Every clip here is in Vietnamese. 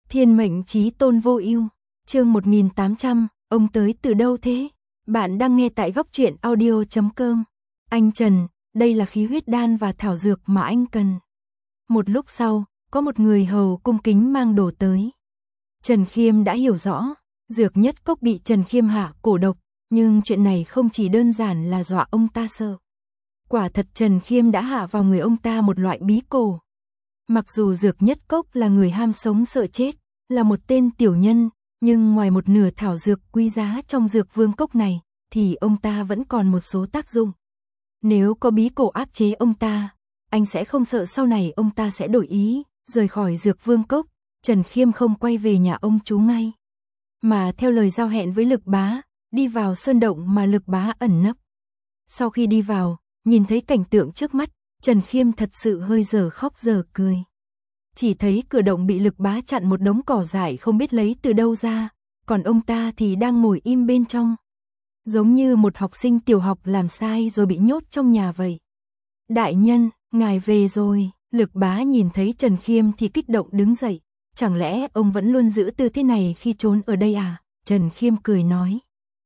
Thiên mệnh chí tôn vô ưu, chương 1800, ông tới từ đâu thế? Bạn đang nghe tại góc truyện audio.com. Anh Trần, đây là khí huyết đan và thảo dược mà anh cần. Một lúc sau, có một người hầu cung kính mang đồ tới. Trần Khiêm đã hiểu rõ, dược nhất cốc bị Trần Khiêm hạ cổ độc, nhưng chuyện này không chỉ đơn giản là dọa ông ta sợ. Quả thật Trần Khiêm đã hạ vào người ông ta một loại bí cổ. Mặc dù dược nhất cốc là người ham sống sợ chết, là một tên tiểu nhân, nhưng ngoài một nửa thảo dược quý giá trong dược vương cốc này, thì ông ta vẫn còn một số tác dụng. Nếu có bí cổ áp chế ông ta, anh sẽ không sợ sau này ông ta sẽ đổi ý, rời khỏi dược vương cốc. Trần Khiêm không quay về nhà ông chú ngay, mà theo lời giao hẹn với Lực Bá, đi vào sơn động mà Lực Bá ẩn nấp. Sau khi đi vào, nhìn thấy cảnh tượng trước mắt, Trần Khiêm thật sự hơi dở khóc dở cười. Chỉ thấy cửa động bị Lực Bá chặn một đống cỏ dại không biết lấy từ đâu ra, còn ông ta thì đang ngồi im bên trong. Giống như một học sinh tiểu học làm sai rồi bị nhốt trong nhà vậy. Đại nhân, ngài về rồi. Lực Bá nhìn thấy Trần Khiêm thì kích động đứng dậy. Chẳng lẽ ông vẫn luôn giữ tư thế này khi trốn ở đây à? Trần Khiêm cười nói.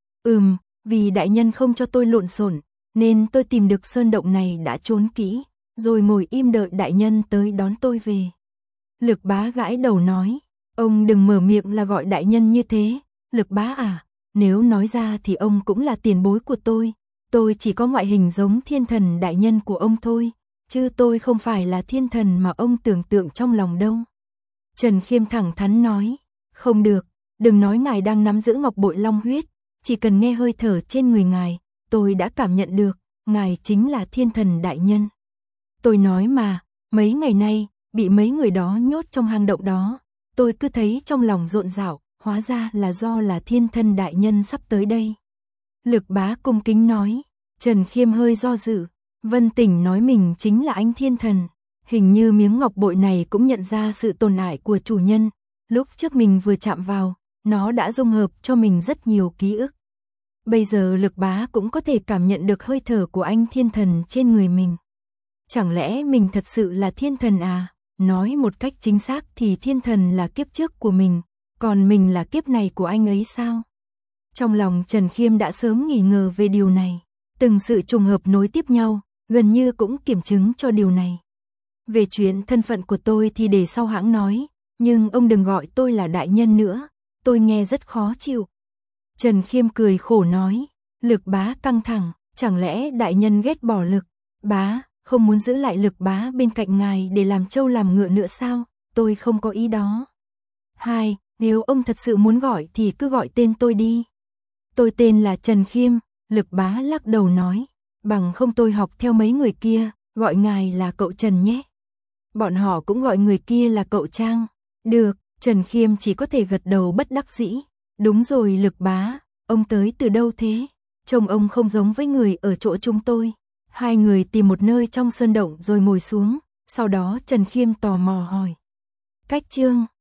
Vì đại nhân không cho tôi lộn xộn, nên tôi tìm được sơn động này đã trốn kỹ, rồi ngồi im đợi đại nhân tới đón tôi về. Lực Bá gãi đầu nói, ông đừng mở miệng là gọi đại nhân như thế. Lực Bá à, nếu nói ra thì ông cũng là tiền bối của tôi chỉ có ngoại hình giống thiên thần đại nhân của ông thôi, chứ tôi không phải là thiên thần mà ông tưởng tượng trong lòng đâu. Trần Khiêm thẳng thắn nói, không được, đừng nói ngài đang nắm giữ ngọc bội long huyết, chỉ cần nghe hơi thở trên người ngài, tôi đã cảm nhận được, ngài chính là thiên thần đại nhân. Tôi nói mà, mấy ngày nay, bị mấy người đó nhốt trong hang động đó, tôi cứ thấy trong lòng rộn rạo, hóa ra là do là thiên thần đại nhân sắp tới đây. Lực Bá cung kính nói. Trần Khiêm hơi do dự, Vân Tỉnh nói mình chính là anh thiên thần, hình như miếng ngọc bội này cũng nhận ra sự tồn tại của chủ nhân, lúc trước mình vừa chạm vào, nó đã dung hợp cho mình rất nhiều ký ức. Bây giờ Lực Bá cũng có thể cảm nhận được hơi thở của anh thiên thần trên người mình. Chẳng lẽ mình thật sự là thiên thần à? Nói một cách chính xác thì thiên thần là kiếp trước của mình, còn mình là kiếp này của anh ấy sao? Trong lòng Trần Khiêm đã sớm nghi ngờ về điều này, từng sự trùng hợp nối tiếp nhau, gần như cũng kiểm chứng cho điều này. Về chuyện thân phận của tôi thì để sau hãng nói, nhưng ông đừng gọi tôi là đại nhân nữa, tôi nghe rất khó chịu. Trần Khiêm cười khổ nói. Lực Bá căng thẳng, chẳng lẽ đại nhân ghét bỏ Lực Bá, không muốn giữ lại Lực Bá bên cạnh ngài để làm trâu làm ngựa nữa sao? Tôi không có ý đó. Nếu ông thật sự muốn gọi thì cứ gọi tên tôi đi. Tôi tên là Trần Khiêm. Lực Bá lắc đầu nói, bằng không tôi học theo mấy người kia, gọi ngài là cậu Trần nhé. Bọn họ cũng gọi người kia là cậu Trang. Được, Trần Khiêm chỉ có thể gật đầu bất đắc dĩ. Đúng rồi Lực Bá, ông tới từ đâu thế? Trông ông không giống với người ở chỗ chúng tôi. Hai người tìm một nơi trong sơn động rồi ngồi xuống, sau đó Trần Khiêm tò mò hỏi. Cách chương